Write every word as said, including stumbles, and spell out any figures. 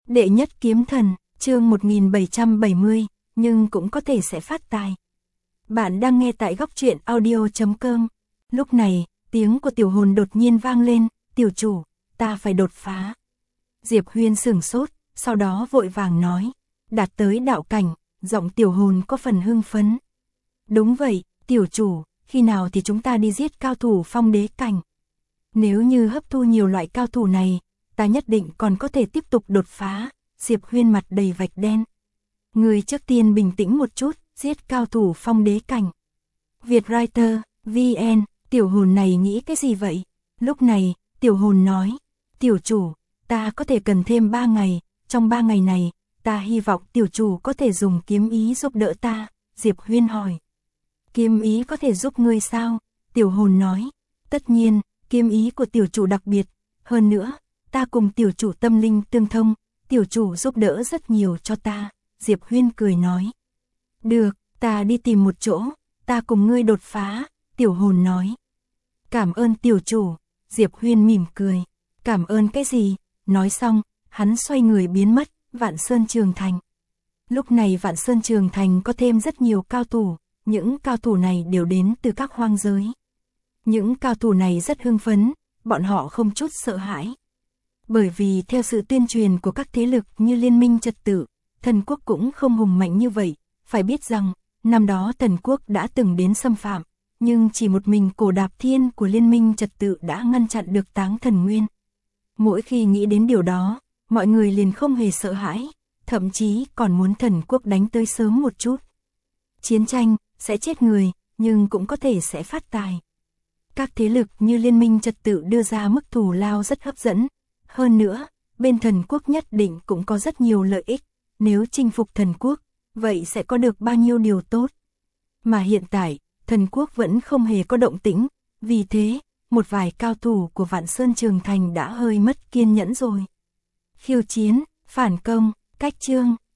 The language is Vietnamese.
Đệ nhất kiếm thần, chương một nghìn bảy trăm bảy mươi, nhưng cũng có thể sẽ phát tài. Bạn đang nghe tại góc truyện audio chấm com. Lúc này, tiếng của Tiểu Hồn đột nhiên vang lên, "Tiểu chủ, ta phải đột phá." Diệp Huyên sửng sốt, sau đó vội vàng nói, "Đạt tới đạo cảnh." Giọng Tiểu Hồn có phần hưng phấn. "Đúng vậy, tiểu chủ, khi nào thì chúng ta đi giết cao thủ phong đế cảnh? Nếu như hấp thu nhiều loại cao thủ này, ta nhất định còn có thể tiếp tục đột phá." Diệp Huyên mặt đầy vạch đen. "Người trước tiên bình tĩnh một chút, giết cao thủ phong đế cảnh." Vietwriter, vê en, Tiểu Hồn này nghĩ cái gì vậy? Lúc này, Tiểu Hồn nói, "Tiểu chủ, ta có thể cần thêm ba ngày, trong ba ngày này, ta hy vọng tiểu chủ có thể dùng kiếm ý giúp đỡ ta." Diệp Huyên hỏi, "Kiếm ý có thể giúp ngươi sao?" Tiểu Hồn nói, "Tất nhiên, kiếm ý của tiểu chủ đặc biệt, hơn nữa, ta cùng tiểu chủ tâm linh tương thông, tiểu chủ giúp đỡ rất nhiều cho ta." Diệp Huyên cười nói, "Được, ta đi tìm một chỗ, ta cùng ngươi đột phá." Tiểu Hồn nói, "Cảm ơn tiểu chủ." Diệp Huyên mỉm cười, "Cảm ơn cái gì?" Nói xong, hắn xoay người biến mất, Vạn Sơn Trường Thành. Lúc này Vạn Sơn Trường Thành có thêm rất nhiều cao thủ, những cao thủ này đều đến từ các hoang giới. Những cao thủ này rất hưng phấn, bọn họ không chút sợ hãi. Bởi vì theo sự tuyên truyền của các thế lực như Liên minh Trật tự, Thần Quốc cũng không hùng mạnh như vậy. Phải biết rằng, năm đó Thần Quốc đã từng đến xâm phạm, nhưng chỉ một mình Cổ Đạp Thiên của Liên minh Trật tự đã ngăn chặn được Táng Thần Nguyên. Mỗi khi nghĩ đến điều đó, mọi người liền không hề sợ hãi, thậm chí còn muốn Thần Quốc đánh tới sớm một chút. Chiến tranh sẽ chết người, nhưng cũng có thể sẽ phát tài. Các thế lực như Liên minh Trật tự đưa ra mức thù lao rất hấp dẫn. Hơn nữa, bên Thần Quốc nhất định cũng có rất nhiều lợi ích. Nếu chinh phục Thần Quốc, vậy sẽ có được bao nhiêu điều tốt. Mà hiện tại, Thần Quốc vẫn không hề có động tĩnh. Vì thế, một vài cao thủ của Vạn Sơn Trường Thành đã hơi mất kiên nhẫn rồi. Khiêu chiến, phản công, cách chương.